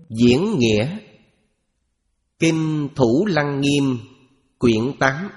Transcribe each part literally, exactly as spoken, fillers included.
Diễn nghĩa. Kinh Thủ Lăng Nghiêm, quyển tám.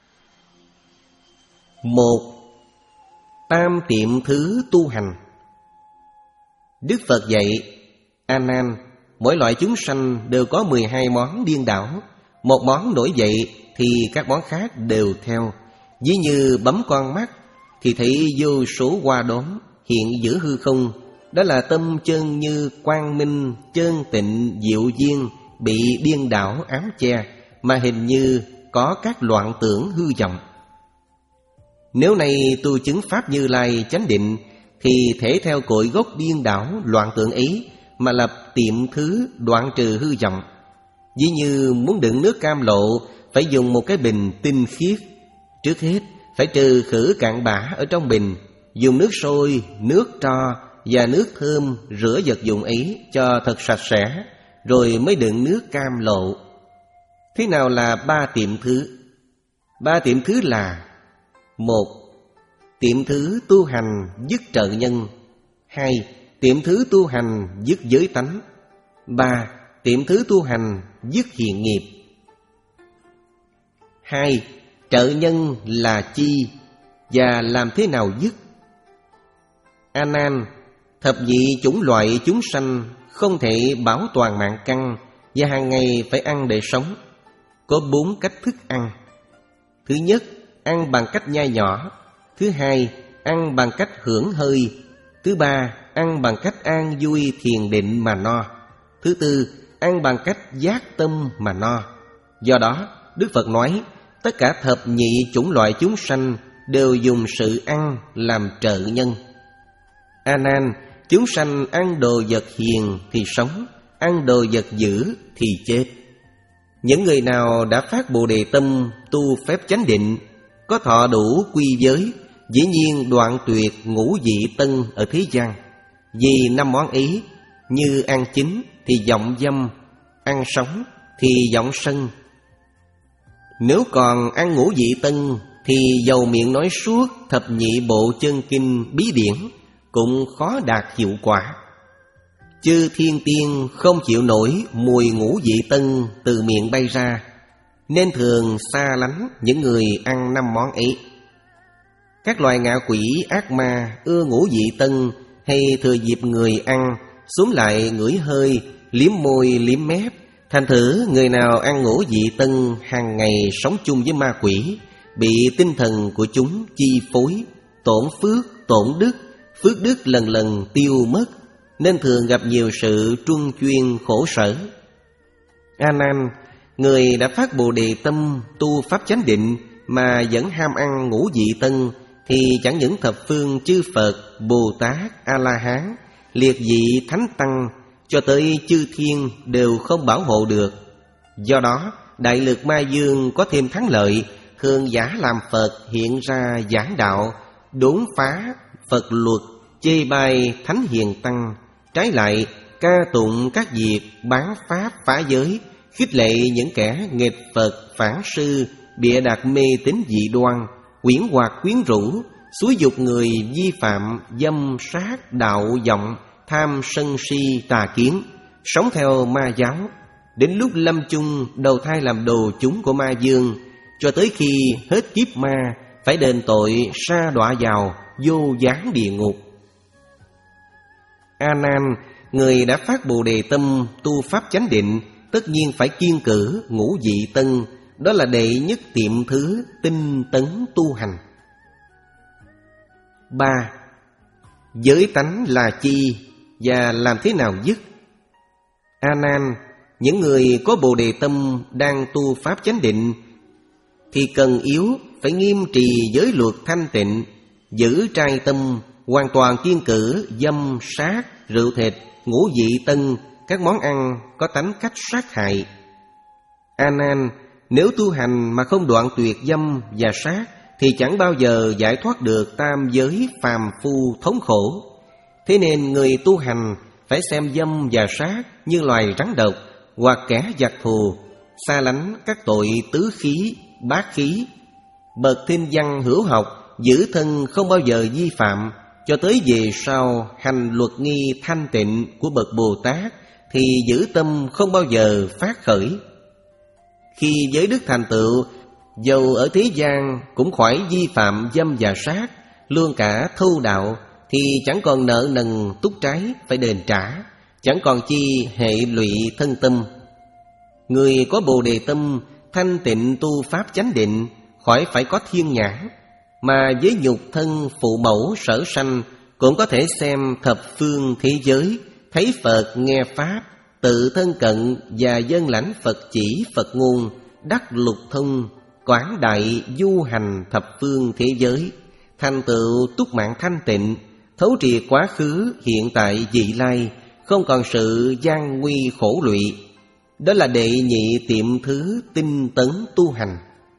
Một. Tam tiệm thứ tu hành. Đức Phật dạy: A Nan, mỗi loại chúng sanh đều có mười hai món điên đảo. Một món nổi dậy thì các món khác đều theo. Ví như bấm con mắt thì thấy vô số hoa đốm hiện giữa hư không. Đó là tâm chân như quang minh, chân tịnh, diệu duyên bị điên đảo ám che, mà hình như có các loạn tưởng hư vọng. Nếu này tu chứng Pháp Như Lai chánh định, thì thể theo cội gốc điên đảo loạn tưởng ấy mà lập tiệm thứ đoạn trừ hư vọng. Ví như muốn đựng nước cam lộ, phải dùng một cái bình tinh khiết. Trước hết phải trừ khử cặn bã ở trong bình, dùng nước sôi, nước tro và nước thơm rửa vật dụng ấy cho thật sạch sẽ, rồi mới đựng nước cam lộ. Thế nào là ba tiệm thứ? Ba tiệm thứ là: một. Tiệm thứ tu hành dứt trợ nhân. Hai. Tiệm thứ tu hành dứt giới tánh. Ba. Tiệm thứ tu hành dứt hiện nghiệp. Hai. Trợ nhân là chi và làm thế nào dứt? A Nan, thập nhị chủng loại chúng sanh không thể bảo toàn mạng căn và hàng ngày phải ăn để sống. Có bốn cách thức ăn. Thứ nhất, ăn bằng cách nhai nhỏ. Thứ hai, ăn bằng cách hưởng hơi. Thứ ba, ăn bằng cách an vui thiền định mà no. Thứ tư, ăn bằng cách giác tâm mà no. Do đó, Đức Phật nói tất cả thập nhị chủng loại chúng sanh đều dùng sự ăn làm trợ nhân. A Nan, chúng sanh ăn đồ vật hiền thì sống, ăn đồ vật dữ thì chết. Những người nào đã phát Bồ Đề tâm tu phép chánh định, có thọ đủ quy giới, dĩ nhiên đoạn tuyệt ngũ vị tân ở thế gian. Vì năm món ấy, như ăn chín thì vọng dâm, ăn sống thì vọng sân. Nếu còn ăn ngũ vị tân thì dầu miệng nói suốt thập nhị bộ chân kinh bí điển cũng khó đạt hiệu quả. Chư thiên tiên không chịu nổi mùi ngũ vị tân từ miệng bay ra, nên thường xa lánh những người ăn năm món ấy. Các loài ngạ quỷ ác ma ưa ngũ vị tân, hay thừa dịp người ăn xuống lại ngửi hơi, liếm môi liếm mép. Thành thử người nào ăn ngũ vị tân hàng ngày sống chung với ma quỷ, bị tinh thần của chúng chi phối, tổn phước, tổn đức, phước đức lần lần tiêu mất, nên thường gặp nhiều sự truân chuyên khổ sở. A Nan, người đã phát Bồ Đề tâm tu pháp chánh định mà vẫn ham ăn ngũ vị tân, thì chẳng những thập phương chư Phật, Bồ Tát, A-la-hán, liệt vị thánh tăng cho tới chư thiên đều không bảo hộ được. Do đó, đại lực ma dương có thêm thắng lợi, thường giả làm Phật hiện ra giảng đạo, đốn phá Phật luật, chê bai thánh hiền tăng. Trái lại, ca tụng các việc bán pháp phá giới, khích lệ những kẻ nghịch Phật phản sư, bịa đặt mê tín dị đoan, quyến hoặc quyến rũ, xúi dục người vi phạm dâm sát đạo vọng, tham sân si tà kiến, sống theo ma giáo. Đến lúc lâm chung đầu thai làm đồ chúng của ma dương, cho tới khi hết kiếp ma phải đền tội sa đọa vào vô gián địa ngục. A Nan, người đã phát Bồ Đề tâm tu pháp chánh định, tất nhiên phải kiêng cử ngũ vị tân. Đó là đệ nhất tiệm thứ tinh tấn tu hành. Ba. Giới tánh là chi và làm thế nào dứt? A Nan, những người có Bồ Đề tâm đang tu pháp chánh định thì cần yếu phải nghiêm trì giới luật thanh tịnh, giữ trai tâm, hoàn toàn kiêng cử dâm sát, rượu thịt, ngũ vị tân, các món ăn có tánh cách sát hại. A Nan, nếu tu hành mà không đoạn tuyệt dâm và sát thì chẳng bao giờ giải thoát được tam giới phàm phu thống khổ. Thế nên người tu hành phải xem dâm và sát như loài rắn độc hoặc kẻ giặc thù, xa lánh các tội tứ khí, bát khí. Bậc thiên văn hữu học giữ thân không bao giờ vi phạm, cho tới về sau hành luật nghi thanh tịnh của bậc Bồ Tát thì giữ tâm không bao giờ phát khởi. Khi giới đức thành tựu, dầu ở thế gian cũng khỏi vi phạm dâm và sát, luôn cả thâu đạo, thì chẳng còn nợ nần túc trái phải đền trả, chẳng còn chi hệ lụy thân tâm. Người có Bồ Đề tâm, thanh tịnh tu pháp chánh định, khỏi phải có thiên nhãn, mà với nhục thân phụ mẫu sở sanh cũng có thể xem thập phương thế giới, thấy Phật nghe pháp, tự thân cận và dân lãnh Phật chỉ Phật ngôn, đắc lục thông, quảng đại du hành thập phương thế giới, thành tựu túc mạng thanh tịnh, thấu triệt quá khứ hiện tại vị lai, không còn sự gian nguy khổ lụy. Đó là đệ nhị tiệm thứ tinh tấn tu hành.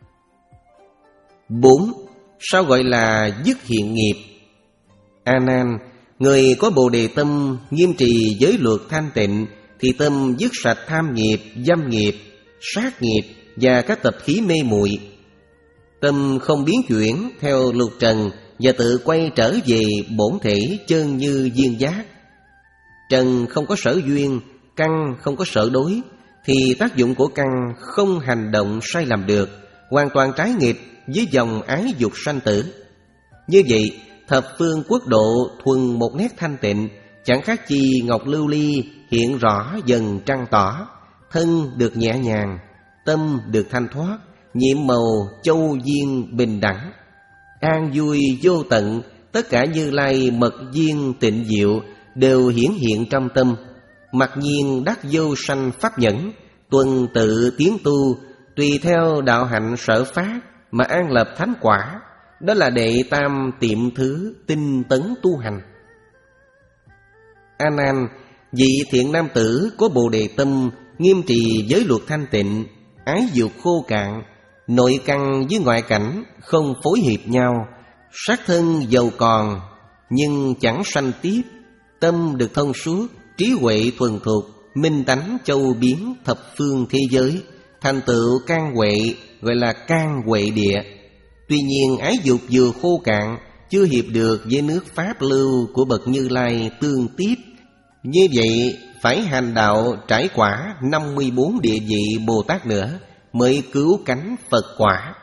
Bốn. Sao gọi là dứt hiện nghiệp? A Nan, người có Bồ Đề tâm, nghiêm trì giới luật thanh tịnh, thì tâm dứt sạch tham nghiệp, dâm nghiệp, sát nghiệp và các tập khí mê muội. Tâm không biến chuyển theo lục trần và tự quay trở về bổn thể chân như viên giác. Trần không có sở duyên, căn không có sở đối, thì tác dụng của căn không hành động sai lầm được, hoàn toàn trái nghịch với dòng ái dục sanh tử. Như vậy, thập phương quốc độ thuần một nét thanh tịnh, chẳng khác chi ngọc lưu ly hiện rõ dần trăng tỏ, thân được nhẹ nhàng, tâm được thanh thoát, nhiệm màu châu viên bình đẳng, an vui vô tận. Tất cả Như Lai mật viên tịnh diệu đều hiển hiện trong tâm, mặc nhiên đắc vô sanh pháp nhẫn, tuần tự tiến tu, tùy theo đạo hạnh sở phát mà an lập thánh quả. Đó là đệ tam tiệm thứ tinh tấn tu hành. A Nan, vị thiện nam tử có Bồ Đề tâm, nghiêm trì giới luật thanh tịnh, ái dục khô cạn, nội căn với ngoại cảnh không phối hợp nhau, sát thân giàu còn nhưng chẳng sanh tiếp, tâm được thông suốt, trí huệ thuần thục, minh tánh châu biến thập phương thế giới, thành tựu can huệ, gọi là can huệ địa. Tuy nhiên ái dục vừa khô cạn, chưa hiệp được với nước pháp lưu của bậc Như Lai tương tiếp. Như vậy phải hành đạo trải quả năm mươi bốn địa vị Bồ Tát nữa mới cứu cánh Phật quả.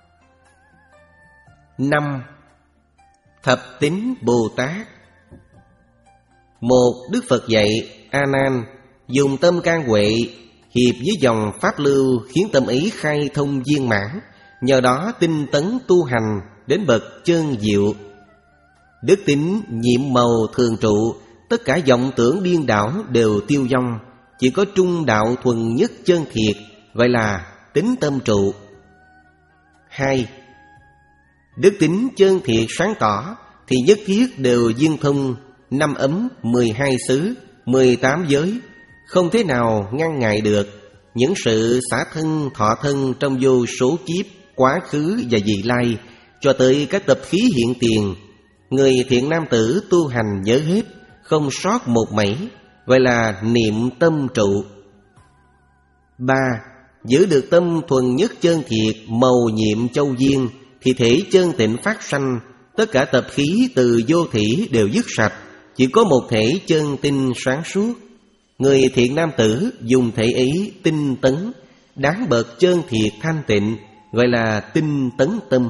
Năm. Thập tín Bồ Tát. Một, Đức Phật dạy: A Nan, dùng tâm can huệ hiệp với dòng pháp lưu, khiến tâm ý khai thông viên mãn, nhờ đó tinh tấn tu hành đến bậc chân diệu. Đức tín nhiệm màu thường trụ, tất cả vọng tưởng điên đảo đều tiêu vong, chỉ có trung đạo thuần nhất chân thiệt, gọi là tín tâm trụ. Hai. Đức tín chân thiệt sáng tỏ thì nhất thiết đều viên thông năm ấm, mười hai xứ, mười tám giới, không thế nào ngăn ngại được những sự xả thân thọ thân trong vô số kiếp quá khứ và vị lai, cho tới các tập khí hiện tiền. Người thiện nam tử tu hành nhớ hết, không sót một mảy, gọi là niệm tâm trụ. Ba. Giữ được tâm thuần nhất chân thiệt, màu nhiệm châu viên, thì thể chân tịnh phát sanh, tất cả tập khí từ vô thỉ đều dứt sạch, chỉ có một thể chân tinh sáng suốt. Người thiện nam tử dùng thể ấy tinh tấn, đáng bậc chân thiệt thanh tịnh, gọi là tinh tấn tâm.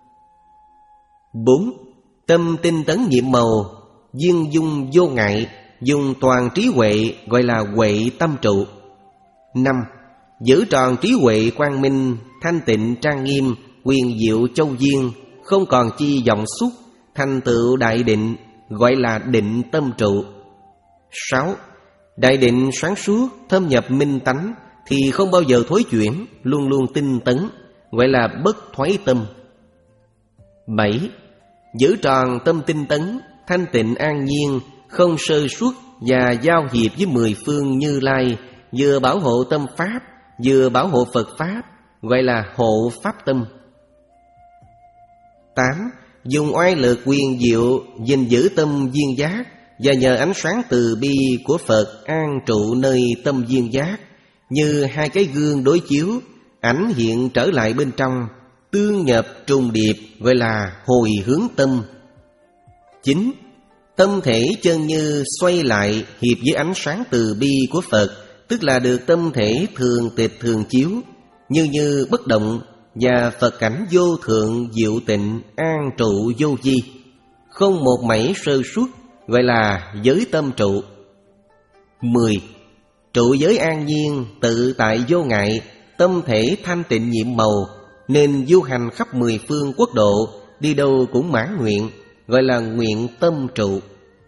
Bốn. Tâm tinh tấn nhiệm màu, viên dung vô ngại, dùng toàn trí huệ, gọi là huệ tâm trụ. Năm. Giữ tròn trí huệ quang minh, thanh tịnh trang nghiêm, quyền diệu châu viên, không còn chi vọng xúc, thành tựu đại định, gọi là định tâm trụ. Sáu. Đại định sáng suốt, thâm nhập minh tánh, thì không bao giờ thối chuyển, luôn luôn tinh tấn, gọi là bất thoái tâm. Bảy. Giữ tròn tâm tinh tấn, thanh tịnh an nhiên, không sơ suất và giao hiệp với mười phương Như Lai, vừa bảo hộ tâm pháp, vừa bảo hộ Phật pháp, gọi là hộ pháp tâm. Tám. Dùng oai lực quyền diệu gìn giữ tâm viên giác, và nhờ ánh sáng từ bi của Phật an trụ nơi tâm viên giác, như hai cái gương đối chiếu, ảnh hiện trở lại bên trong, tương nhập trùng điệp, gọi là hồi hướng tâm. Chín. Tâm thể chân như xoay lại hiệp với ánh sáng từ bi của Phật, tức là được tâm thể thường tịch thường chiếu, như như bất động, và Phật cảnh vô thượng diệu tịnh an trụ vô vi, không một mảy sơ suất, gọi là giới tâm trụ. Mười. Trụ giới an nhiên, tự tại vô ngại, tâm thể thanh tịnh nhiệm màu, nên du hành khắp mười phương quốc độ, đi đâu cũng mãn nguyện, gọi là nguyện tâm trụ.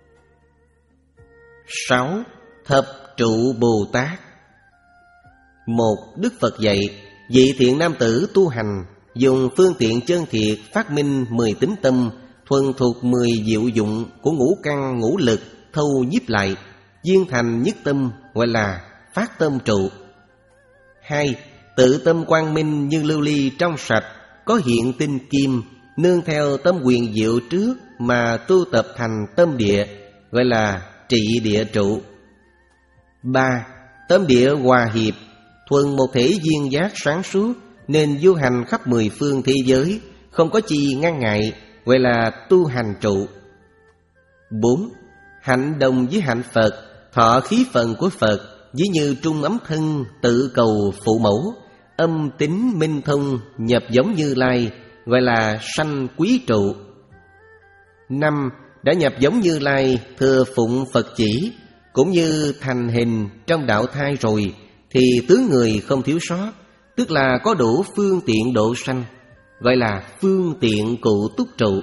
Sáu. Thập trụ Bồ Tát. Một. Đức Phật dạy, vị thiện nam tử tu hành, dùng phương tiện chân thiệt phát minh mười tính tâm, thuần thuộc mười diệu dụng của ngũ căn ngũ lực, thâu nhiếp lại, viên thành nhất tâm, gọi là phát tâm trụ. Hai. Tự tâm quang minh như lưu ly trong sạch, có hiện tinh kim, nương theo tâm quyền diệu trước mà tu tập thành tâm địa, gọi là trị địa trụ. Ba. Tâm địa hòa hiệp, thuần một thể duyên giác sáng suốt, nên du hành khắp mười phương thế giới, không có chi ngăn ngại, gọi là tu hành trụ. Bốn. Hạnh đồng với hạnh Phật, thọ khí phần của Phật, ví như trung ấm thân tự cầu phụ mẫu, âm tính minh thông nhập giống Như Lai, gọi là sanh quý trụ. Năm. Đã nhập giống Như Lai, thừa phụng Phật chỉ, cũng như thành hình trong đạo thai rồi, thì tướng người không thiếu sót, tức là có đủ phương tiện độ sanh, gọi là phương tiện cụ túc trụ.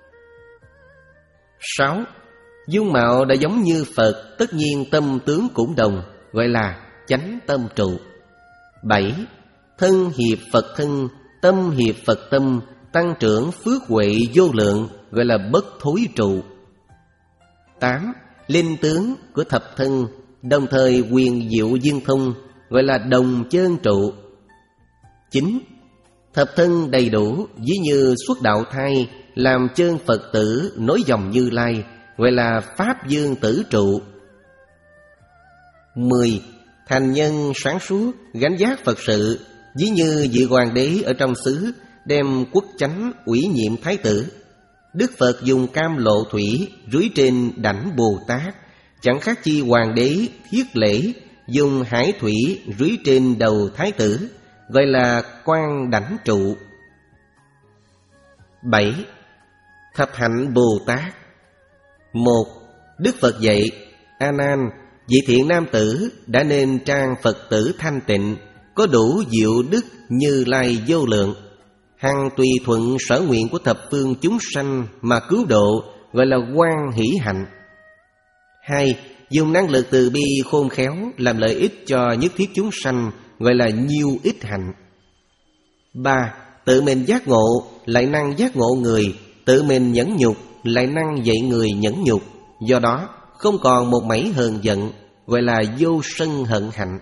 Sáu. Dung mạo đã giống như Phật, tất nhiên tâm tướng cũng đồng, gọi là chánh tâm trụ. Bảy. Thân hiệp Phật thân, tâm hiệp Phật tâm, tăng trưởng phước huệ vô lượng, gọi là bất thối trụ. Tám. Linh tướng của thập thân, đồng thời quyền diệu viên thông, gọi là đồng chân trụ. Chín. Thập thân đầy đủ, ví như xuất đạo thai, làm chân Phật tử nối dòng Như Lai, gọi là pháp dương tử trụ. Mười. Thành nhân sáng suốt, gánh giác Phật sự, ví như vị hoàng đế ở trong xứ, đem quốc chánh ủy nhiệm thái tử. Đức Phật dùng cam lộ thủy rưới trên đảnh Bồ Tát, chẳng khác chi hoàng đế thiết lễ dùng hải thủy rưới trên đầu thái tử, gọi là quan đảnh trụ. Bảy. Thập hạnh Bồ Tát. Một. Đức Phật dạy, A Nan, vị thiện nam tử đã nên trang Phật tử thanh tịnh, có đủ diệu đức Như Lai vô lượng, hằng tùy thuận sở nguyện của thập phương chúng sanh mà cứu độ, gọi là quan hỷ hạnh. Hai. Dùng năng lực từ bi khôn khéo làm lợi ích cho nhất thiết chúng sanh, gọi là nhiêu ích hạnh. Ba. Tự mình giác ngộ lại năng giác ngộ người, tự mình nhẫn nhục lại năng dạy người nhẫn nhục, do đó không còn một mảy hờn giận, gọi là vô sân hận hạnh.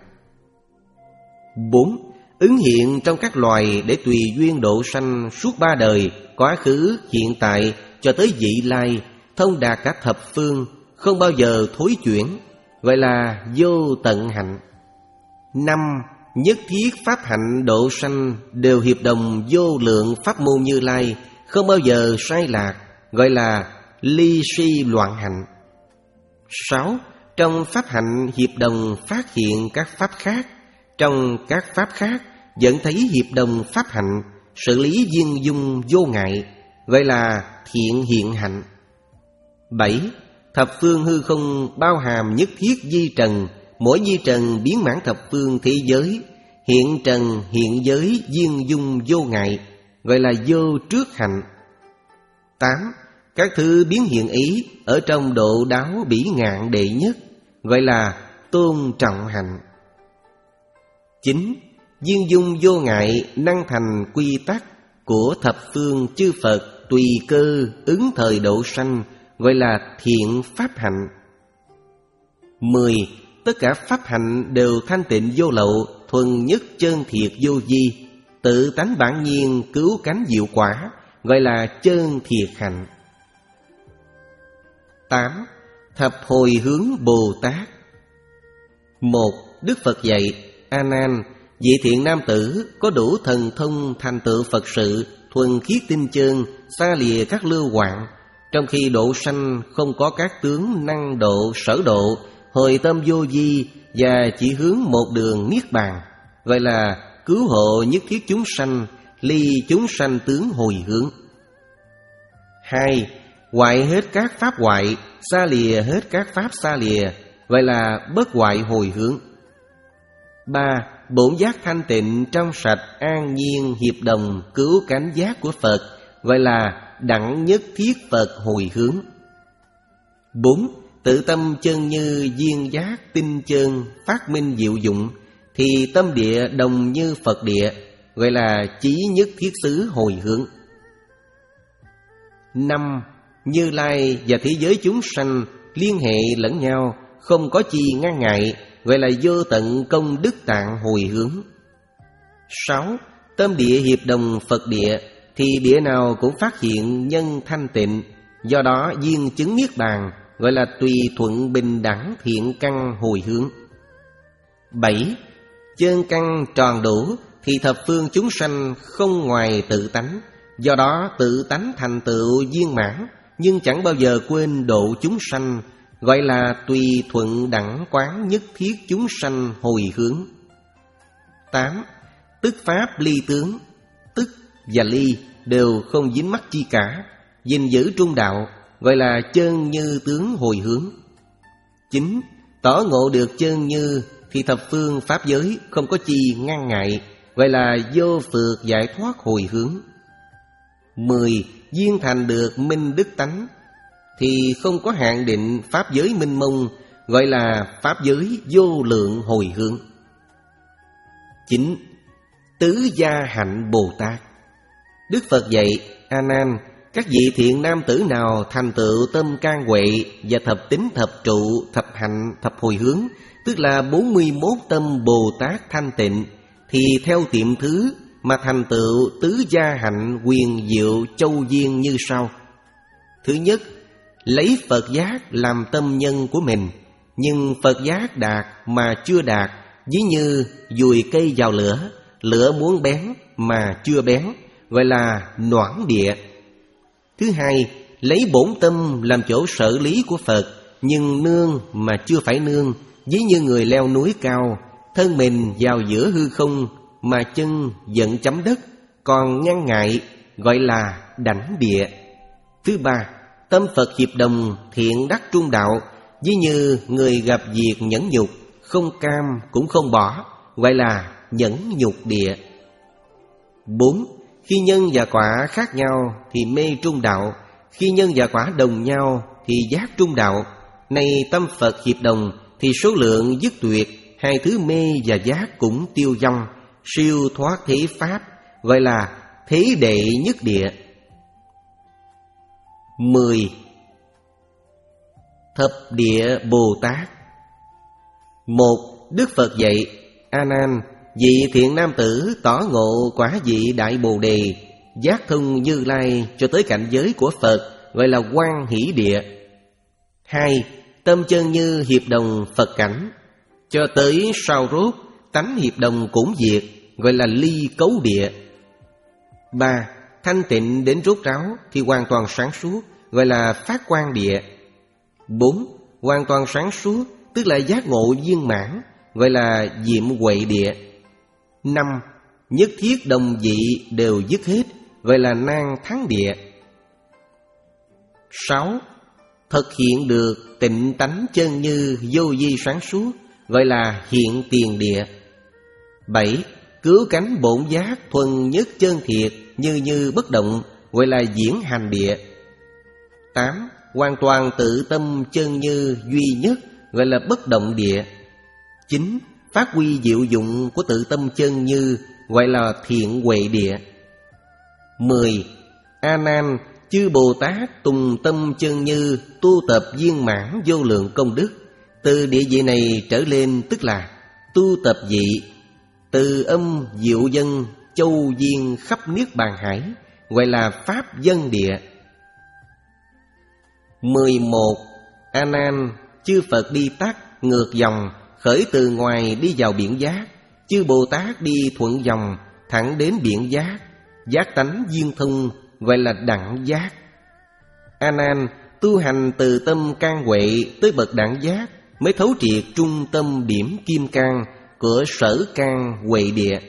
Bốn. Ứng hiện trong các loài để tùy duyên độ sanh suốt ba đời, quá khứ, hiện tại cho tới vị lai, thông đạt cả thập phương, không bao giờ thối chuyển, gọi là vô tận hạnh. Năm. Nhất thiết pháp hạnh độ sanh đều hiệp đồng vô lượng pháp môn Như Lai, không bao giờ sai lạc, gọi là ly si loạn hạnh. Sáu. Trong pháp hạnh hiệp đồng phát hiện các pháp khác, trong các pháp khác vẫn thấy hiệp đồng pháp hạnh, xử lý viên dung vô ngại, gọi là thiện hiện hạnh. Bảy. Thập phương hư không bao hàm nhất thiết di trần, mỗi di trần biến mãn thập phương thế giới, hiện trần hiện giới viên dung vô ngại, gọi là vô trước hạnh. Tám. Các thứ biến hiện ý ở trong độ đáo bỉ ngạn đệ nhất, gọi là tôn trọng hạnh. Chín. Viên dung vô ngại năng thành quy tắc của thập phương chư Phật, tùy cơ ứng thời độ sanh, gọi là thiện pháp hạnh. Mười. Tất cả pháp hạnh đều thanh tịnh vô lậu, thuần nhất chân thiệt vô vi, tự tánh bản nhiên cứu cánh diệu quả, gọi là chân thiệt hạnh. Tám. Thập hồi hướng Bồ Tát. Một. Đức Phật dạy, A Nan, vị thiện nam tử có đủ thần thông thành tựu Phật sự, thuần khiết tinh chân, xa lìa các lưu hoạn, Trong khi độ sanh không có các tướng năng độ, sở độ, hồi tâm vô vi và chỉ hướng một đường niết bàn, gọi là cứu hộ nhất thiết chúng sanh, ly chúng sanh tướng hồi hướng. Hai, hoại hết các pháp hoại, xa lìa hết các pháp xa lìa, gọi là bất hoại hồi hướng. Ba, bổn giác thanh tịnh trong sạch an nhiên hiệp đồng cứu cánh giác của Phật, gọi là đẳng nhất thiết Phật hồi hướng. Bốn, tự tâm chân như duyên giác tinh chân phát minh diệu dụng, thì tâm địa đồng như Phật địa, gọi là chí nhất thiết xứ hồi hướng. Năm, Như Lai và thế giới chúng sanh liên hệ lẫn nhau, không có chi ngăn ngại, gọi là vô tận công đức tạng hồi hướng. Sáu, tâm địa hiệp đồng Phật địa, thì địa nào cũng phát hiện nhân thanh tịnh, do đó duyên chứng niết bàn, gọi là tùy thuận bình đẳng thiện căn hồi hướng. Bảy, chân căn tròn đủ, thì thập phương chúng sanh không ngoài tự tánh, do đó tự tánh thành tựu viên mãn, nhưng chẳng bao giờ quên độ chúng sanh, gọi là tùy thuận đẳng quán nhất thiết chúng sanh hồi hướng. Tám, tức pháp ly tướng, tức và ly đều không dính mắc chi cả, gìn giữ trung đạo, gọi là chân như tướng hồi hướng. Chín, tỏ ngộ được chân như, thì thập phương pháp giới không có chi ngăn ngại, gọi là vô phược giải thoát hồi hướng. Mười, duyên thành được minh đức tánh, thì không có hạn định pháp giới minh mông, gọi là pháp giới vô lượng hồi hướng. Chín, tứ gia hạnh Bồ Tát. Đức Phật dạy: A Nan, các vị thiện nam tử nào thành tựu tâm can huệ và thập tín thập trụ thập hạnh thập hồi hướng, tức là bốn mươi mốt tâm Bồ Tát thanh tịnh, thì theo tiệm thứ mà thành tựu tứ gia hạnh quyền diệu châu duyên như sau. Thứ nhất, lấy Phật giác làm tâm nhân của mình, nhưng Phật giác đạt mà chưa đạt, ví như dùi cây vào lửa, lửa muốn bén mà chưa bén, gọi là noãn địa. Thứ hai, lấy bổn tâm làm chỗ sở lý của Phật, nhưng nương mà chưa phải nương, ví như người leo núi cao, thân mình vào giữa hư không mà chân vẫn chấm đất, còn ngăn ngại, gọi là đảnh địa. Thứ ba, tâm Phật hiệp đồng thiện đắc trung đạo, ví như người gặp việc nhẫn nhục, không cam cũng không bỏ, gọi là nhẫn nhục địa. Bốn, khi nhân và quả khác nhau thì mê trung đạo, khi nhân và quả đồng nhau thì giác trung đạo. Này tâm Phật hiệp đồng thì số lượng dứt tuyệt, hai thứ mê và giác cũng tiêu vong, siêu thoát thế pháp, gọi là thế đệ nhất địa. Mười, thập địa Bồ Tát. Một, Đức Phật dạy: A Nan, vị thiện nam tử tỏ ngộ quả vị đại Bồ Đề, giác thông Như Lai cho tới cảnh giới của Phật, gọi là Quan Hỷ địa. Hai, tâm chân như hiệp đồng Phật cảnh, cho tới sau rốt tánh hiệp đồng cũng diệt, gọi là ly cấu địa. Ba, thanh tịnh đến rốt ráo thì hoàn toàn sáng suốt, gọi là phát quang địa. Bốn, hoàn toàn sáng suốt tức là giác ngộ viên mãn, gọi là diệm huệ địa. Năm, nhất thiết đồng vị đều dứt hết, gọi là nan thắng địa. Sáu, thực hiện được tịnh tánh chân như vô vi sáng suốt, gọi là hiện tiền địa. Bảy, cứu cánh bổn giác thuần nhất chân thiệt, như như bất động, gọi là diễn hành địa. Tám, hoàn toàn tự tâm chân như duy nhất, gọi là bất động địa. Chín, phát huy diệu dụng của tự tâm chân như, gọi là thiện huệ địa. Mười, A Nan, chư Bồ Tát tùng tâm chân như tu tập viên mãn vô lượng công đức. Từ địa vị này trở lên tức là tu tập vị, từ âm diệu dân châu duyên khắp niết bàn hải, gọi là pháp dân địa. Mười một, A Nan, chư Phật đi tắt ngược dòng, khởi từ ngoài đi vào biển giác, chư Bồ Tát đi thuận dòng thẳng đến biển giác, giác tánh duyên thông, gọi là đẳng giác. A Nan, tu hành từ tâm can huệ tới bậc đẳng giác mới thấu triệt trung tâm điểm kim cang của sở can huệ địa.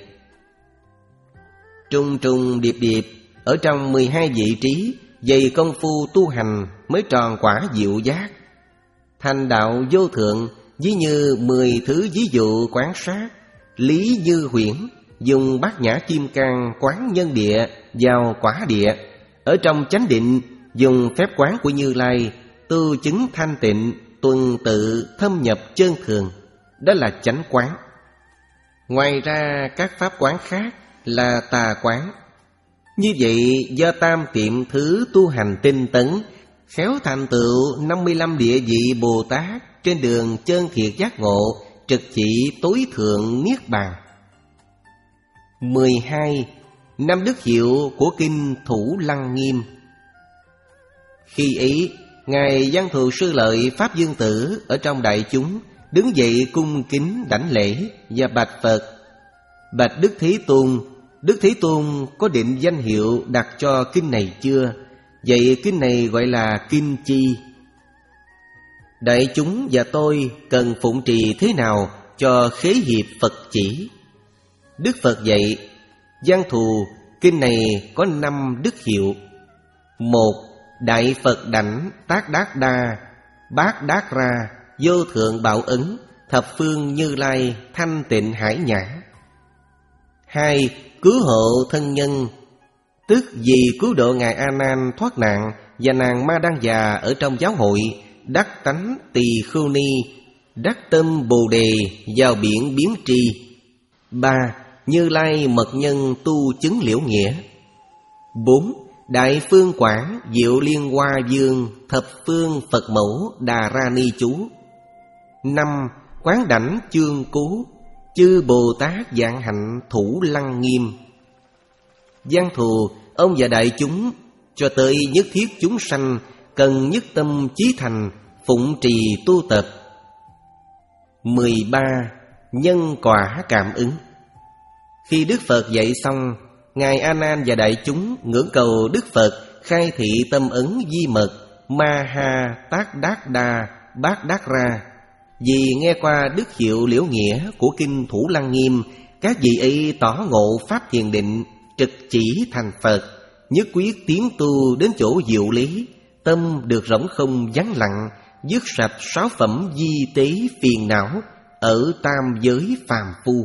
Trùng trùng điệp điệp ở trong mười hai vị trí, dày công phu tu hành mới tròn quả diệu giác. Thành đạo vô thượng ví như mười thứ ví dụ quán sát. Lý Như Huyễn dùng bát nhã kim cang quán nhân địa vào quả địa. Ở trong chánh định dùng phép quán của Như Lai tu chứng thanh tịnh, tuần tự thâm nhập chân thường. Đó là chánh quán. Ngoài ra các pháp quán khác là tà quán. Như vậy do tam tiệm thứ tu hành tinh tấn, khéo thành tựu năm mươi lăm địa vị Bồ Tát trên đường chân thiệt giác ngộ, trực chỉ tối thượng niết bàn. mười hai. Năm đức hiệu của kinh Thủ Lăng Nghiêm. Khi ấy, Ngài Văn Thù Sư Lợi Pháp Dương Tử ở trong đại chúng đứng dậy cung kính đảnh lễ và bạch Phật: Bạch Đức Thế Tôn, Đức Thế Tôn có định danh hiệu đặt cho kinh này chưa? Vậy kinh này gọi là kinh chi? Đại chúng và tôi cần phụng trì thế nào cho khế hiệp Phật chỉ? Đức Phật dạy: Văn Thù, kinh này có năm đức hiệu. Một, Đại Phật đảnh tác đát đa, bát đát ra, vô thượng bảo ứng, thập phương Như Lai, thanh tịnh hải nhã. Hai, cứu hộ thân nhân, tức vì cứu độ Ngài A Nan thoát nạn và nàng Ma Đăng Già ở trong giáo hội, đắc tánh tỳ khưu ni, đắc tâm bồ đề vào biển biến tri. Ba, Như Lai mật nhân tu chứng liễu nghĩa. Bốn, Đại Phương Quảng Diệu Liên Hoa Dương thập phương Phật mẫu Đà Ra Ni chú. Năm, Quán đảnh chương cố, chư Bồ Tát vạn hạnh Thủ Lăng Nghiêm. Văn Thù, ông và đại chúng cho tới nhất thiết chúng sanh cần nhất tâm chí thành, phụng trì tu tập. Mười ba. Nhân quả cảm ứng. Khi Đức Phật dạy xong, Ngài A Nan và đại chúng ngưỡng cầu Đức Phật khai thị tâm ấn di mật Ma Ha Tác Đát Đa Bát Đát Ra. Vì nghe qua đức hiệu liễu nghĩa của kinh Thủ Lăng Nghiêm, các vị ấy tỏ ngộ pháp thiền định, trực chỉ thành Phật, nhất quyết tiến tu đến chỗ diệu lý, tâm được rỗng không vắng lặng, dứt sạch sáu phẩm di tế phiền não ở tam giới phàm phu.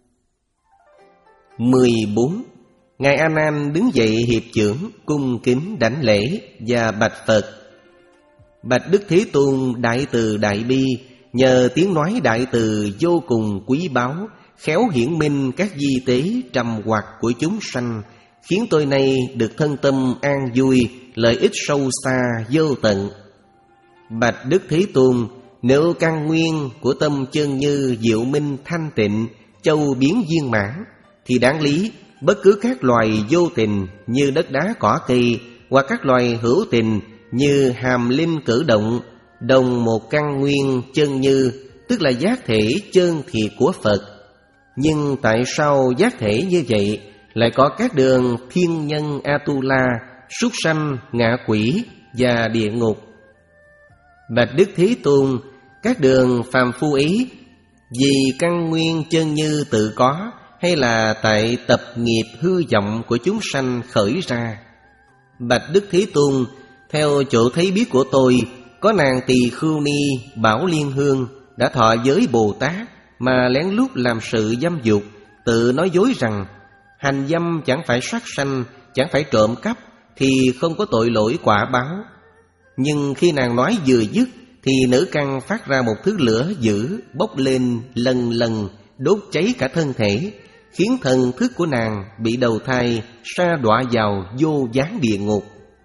Mười bốn. Ngài A Nan đứng dậy hiệp chưởng, cung kính đảnh lễ và bạch Phật: Bạch Đức Thế Tôn đại từ đại bi, nhờ tiếng nói đại từ vô cùng quý báu, khéo hiển minh các di tế trầm hoặc của chúng sanh, khiến tôi nay được thân tâm an vui, lợi ích sâu xa vô tận. Bạch Đức Thế Tôn, nếu căn nguyên của tâm chân như diệu minh thanh tịnh, châu biến viên mãn, thì đáng lý bất cứ các loài vô tình như đất đá cỏ cây, hoặc các loài hữu tình như hàm linh cử động, đồng một căn nguyên chân như, tức là giác thể chân thiệt của Phật. Nhưng tại sao giác thể như vậy lại có các đường thiên nhân Atula, súc sanh, ngạ quỷ và địa ngục? Bạch Đức Thế Tôn, các đường phàm phu ấy vì căn nguyên chân như tự có, hay là tại tập nghiệp hư vọng của chúng sanh khởi ra? Bạch Đức Thế Tôn, theo chỗ thấy biết của tôi, có nàng Tỳ Khưu Ni Bảo Liên Hương đã thọ giới Bồ Tát mà lén lút làm sự dâm dục, tự nói dối rằng hành dâm chẳng phải sát sanh, chẳng phải trộm cắp, thì không có tội lỗi quả báo. Nhưng khi nàng nói vừa dứt, thì nữ căn phát ra một thứ lửa dữ bốc lên lần lần, đốt cháy cả thân thể, khiến thần thức của nàng bị đầu thai sa đọa vào vô gián địa ngục.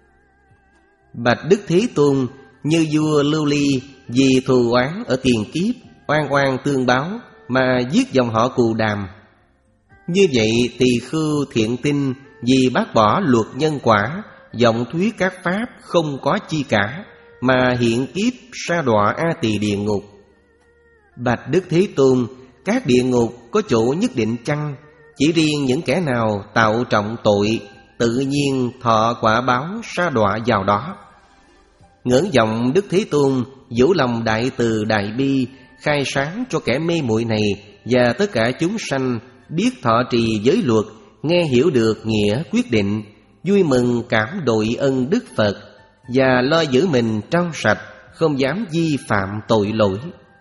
Bạch Đức Thế Tôn, như vua Lưu Ly vì thù oán ở tiền kiếp, oan oan tương báo mà giết dòng họ Cù Đàm. Như vậy Tỳ Khưu Thiện Tinh vì bác bỏ luật nhân quả, vọng thuyết các pháp không có chi cả, mà hiện kiếp sa đọa A Tỳ địa ngục. Bạch Đức Thế Tôn, các địa ngục có chỗ nhất định chăng? Chỉ riêng những kẻ nào tạo trọng tội, tự nhiên thọ quả báo sa đọa vào đó. ngưỡng vọng Đức Thế Tôn dỗ lòng đại từ đại bi, khai sáng cho kẻ mê muội này và tất cả chúng sanh biết thọ trì giới luật, nghe hiểu được nghĩa quyết định, vui mừng cảm đội ân Đức Phật và lo giữ mình trong sạch, không dám vi phạm tội lỗi.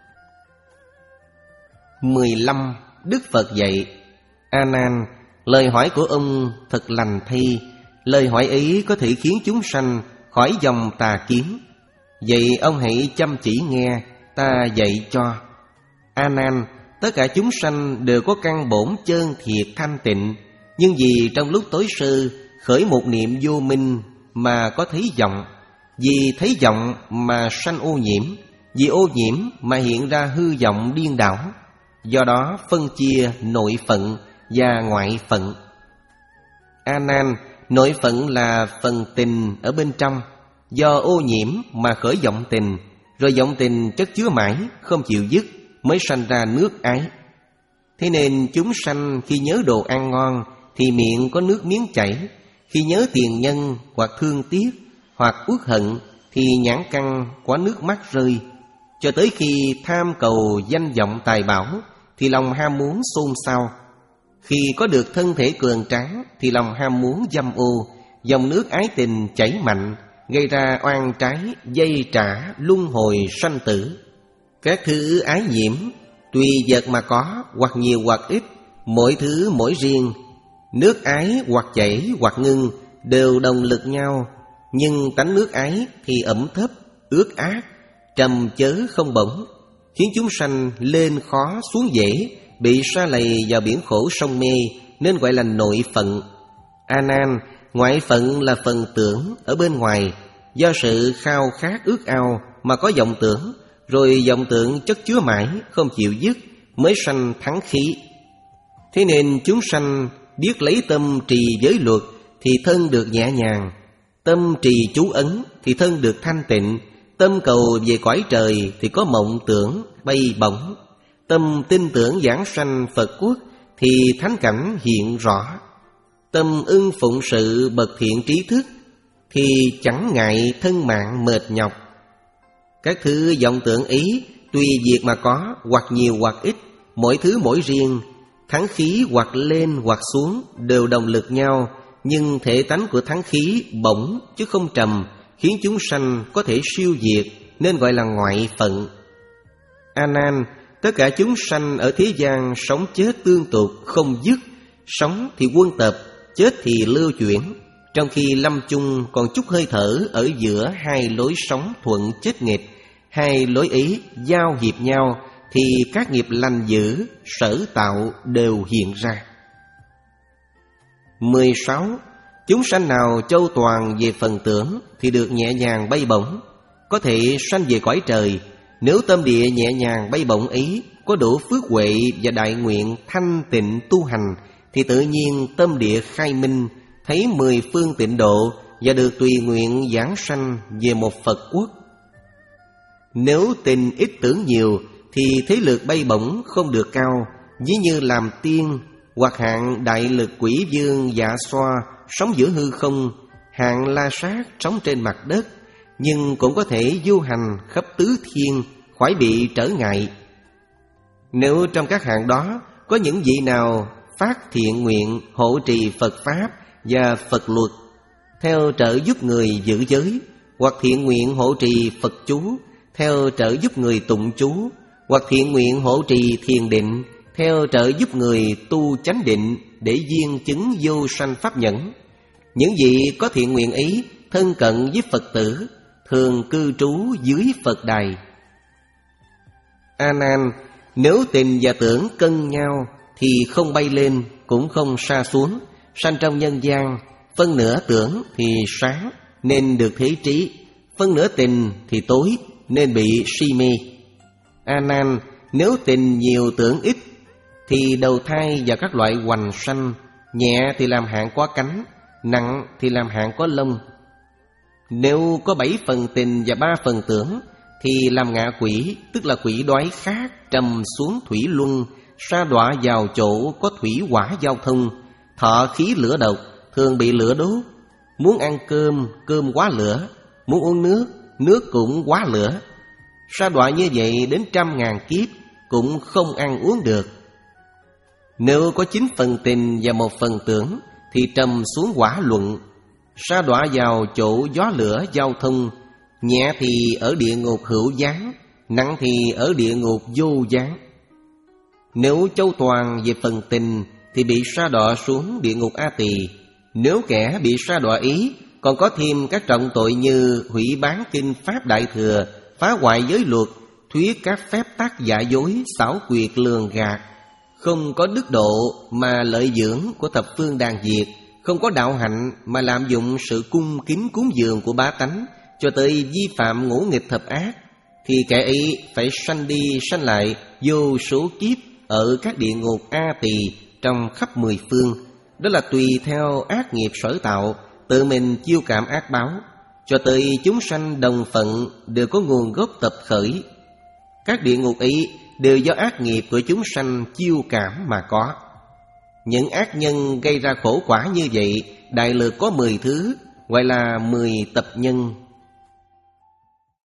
mười lăm. Đức Phật dạy: A Nan, lời hỏi của ông thật lành thay. Lời hỏi ấy có thể khiến chúng sanh khỏi dòng tà kiến. Vậy ông hãy chăm chỉ nghe, ta dạy cho. A Nan, tất cả chúng sanh đều có căn bổn chân thiệt thanh tịnh, nhưng vì trong lúc tối sơ khởi một niệm vô minh mà có thấy vọng, vì thấy vọng mà sanh ô nhiễm, vì ô nhiễm mà hiện ra hư vọng điên đảo. Do đó phân chia nội phận và ngoại phận. A Nan, nội phận là phần tình ở bên trong, do ô nhiễm mà khởi vọng tình, rồi vọng tình chất chứa mãi không chịu dứt, mới sanh ra nước ái. Thế nên chúng sanh khi nhớ đồ ăn ngon thì miệng có nước miếng chảy, khi nhớ tiền nhân hoặc thương tiếc hoặc uất hận thì nhãn căn có nước mắt rơi. Cho tới khi tham cầu danh vọng tài bảo thì lòng ham muốn xôn xao. Khi có được thân thể cường tráng thì lòng ham muốn dâm ô, dòng nước ái tình chảy mạnh, gây ra oan trái, dây trả, luân hồi sanh tử. Các thứ ái nhiễm tùy vật mà có, hoặc nhiều hoặc ít, mỗi thứ mỗi riêng. Nước ái hoặc chảy hoặc ngưng đều đồng lực nhau, nhưng tánh nước ái thì ẩm thấp, ướt át, trầm chớ không bổng, khiến chúng sanh lên khó xuống dễ, bị sa lầy vào biển khổ sông mê, nên gọi là nội phận. A Nan, ngoại phận là phần tưởng ở bên ngoài, do sự khao khát ước ao mà có vọng tưởng, rồi vọng tưởng chất chứa mãi không chịu dứt, mới sanh thắng khí. Thế nên chúng sanh biết lấy tâm trì giới luật thì thân được nhẹ nhàng, tâm trì chú ấn thì thân được thanh tịnh, tâm cầu về cõi trời thì có mộng tưởng bay bổng, tâm tin tưởng giảng sanh Phật quốc thì thánh cảnh hiện rõ, tâm ưng phụng sự bậc thiện trí thức thì chẳng ngại thân mạng mệt nhọc. Các thứ vọng tưởng ý tùy việc mà có, hoặc nhiều hoặc ít, mỗi thứ mỗi riêng, thắng khí hoặc lên hoặc xuống đều đồng lực nhau, nhưng thể tánh của thắng khí bổng chứ không trầm, khiến chúng sanh có thể siêu diệt, nên gọi là ngoại phận. A Nan, tất cả chúng sanh ở thế gian sống chết tương tục không dứt, sống thì quân tập, chết thì lưu chuyển, trong khi lâm chung còn chút hơi thở ở giữa hai lối sống thuận chết nghịch. Hai lối ấy giao hiệp nhau thì các nghiệp lành dữ sở tạo đều hiện ra. mười sáu. Chúng sanh nào châu toàn về phần tưởng thì được nhẹ nhàng bay bổng, có thể sanh về cõi trời. Nếu tâm địa nhẹ nhàng bay bổng ấy có đủ phước huệ và đại nguyện thanh tịnh tu hành, thì tự nhiên tâm địa khai minh, thấy mười phương tịnh độ và được tùy nguyện giảng sanh về một Phật quốc. Nếu tình ít tưởng nhiều thì thế lực bay bổng không được cao, ví như làm tiên, hoặc hạng đại lực quỷ vương Dạ Xoa sống giữa hư không, hạng La Sát sống trên mặt đất, nhưng cũng có thể du hành khắp tứ thiên, khỏi bị trở ngại. Nếu trong các hạng đó có những vị nào phát thiện nguyện hộ trì Phật Pháp và Phật luật, theo trợ giúp người giữ giới, hoặc thiện nguyện hộ trì Phật chú, theo trợ giúp người tụng chú, hoặc thiện nguyện hộ trì thiền định, theo trợ giúp người tu chánh định để viên chứng vô sanh pháp nhẫn. Những vị có thiện nguyện ấy thân cận với Phật tử, thường cư trú dưới Phật đài. A Nan, nếu tình và tưởng cân nhau thì không bay lên cũng không sa xuống, sanh trong nhân gian. Phân nửa tưởng thì sáng nên được thế trí, phân nửa tình thì tối nên bị si mê. A Nan, nếu tình nhiều tưởng ít thì đầu thai vào các loại hoành sanh, nhẹ thì làm hạng có cánh, nặng thì làm hạng có lông. Nếu có bảy phần tình và ba phần tưởng thì làm ngạ quỷ, tức là quỷ đói khát, trầm xuống thủy luân, sa đọa vào chỗ có thủy hỏa giao thông, thọ khí lửa độc, thường bị lửa đốt. Muốn ăn cơm, cơm quá lửa; muốn uống nước, nước cũng quá lửa. Sa đọa như vậy đến trăm ngàn kiếp cũng không ăn uống được. Nếu có chín phần tình và một phần tưởng thì trầm xuống quả luận. Sa đọa vào chỗ gió lửa giao thông, nhẹ thì ở địa ngục hữu gián, nặng thì ở địa ngục vô gián. Nếu châu toàn về phần tình thì bị sa đọa xuống địa ngục A Tỳ. Nếu kẻ bị sa đọa ý còn có thêm các trọng tội như hủy bán kinh pháp đại thừa, phá hoại giới luật, thuyết các phép tắc giả dối, xảo quyệt lường gạt, không có đức độ mà lợi dưỡng của thập phương đàn diệt, không có đạo hạnh mà lạm dụng sự cung kính cúng dường của bá tánh, cho tới vi phạm ngũ nghịch thập ác, thì kẻ ấy phải sanh đi sanh lại vô số kiếp ở các địa ngục A Tỳ trong khắp mười phương. Đó là tùy theo ác nghiệp sở tạo, tự mình chiêu cảm ác báo, cho tới chúng sanh đồng phận đều có nguồn gốc tập khởi. Các địa ngục ấy đều do ác nghiệp của chúng sanh chiêu cảm mà có. Những ác nhân gây ra khổ quả như vậy, đại lược có mười thứ, gọi là mười tập nhân.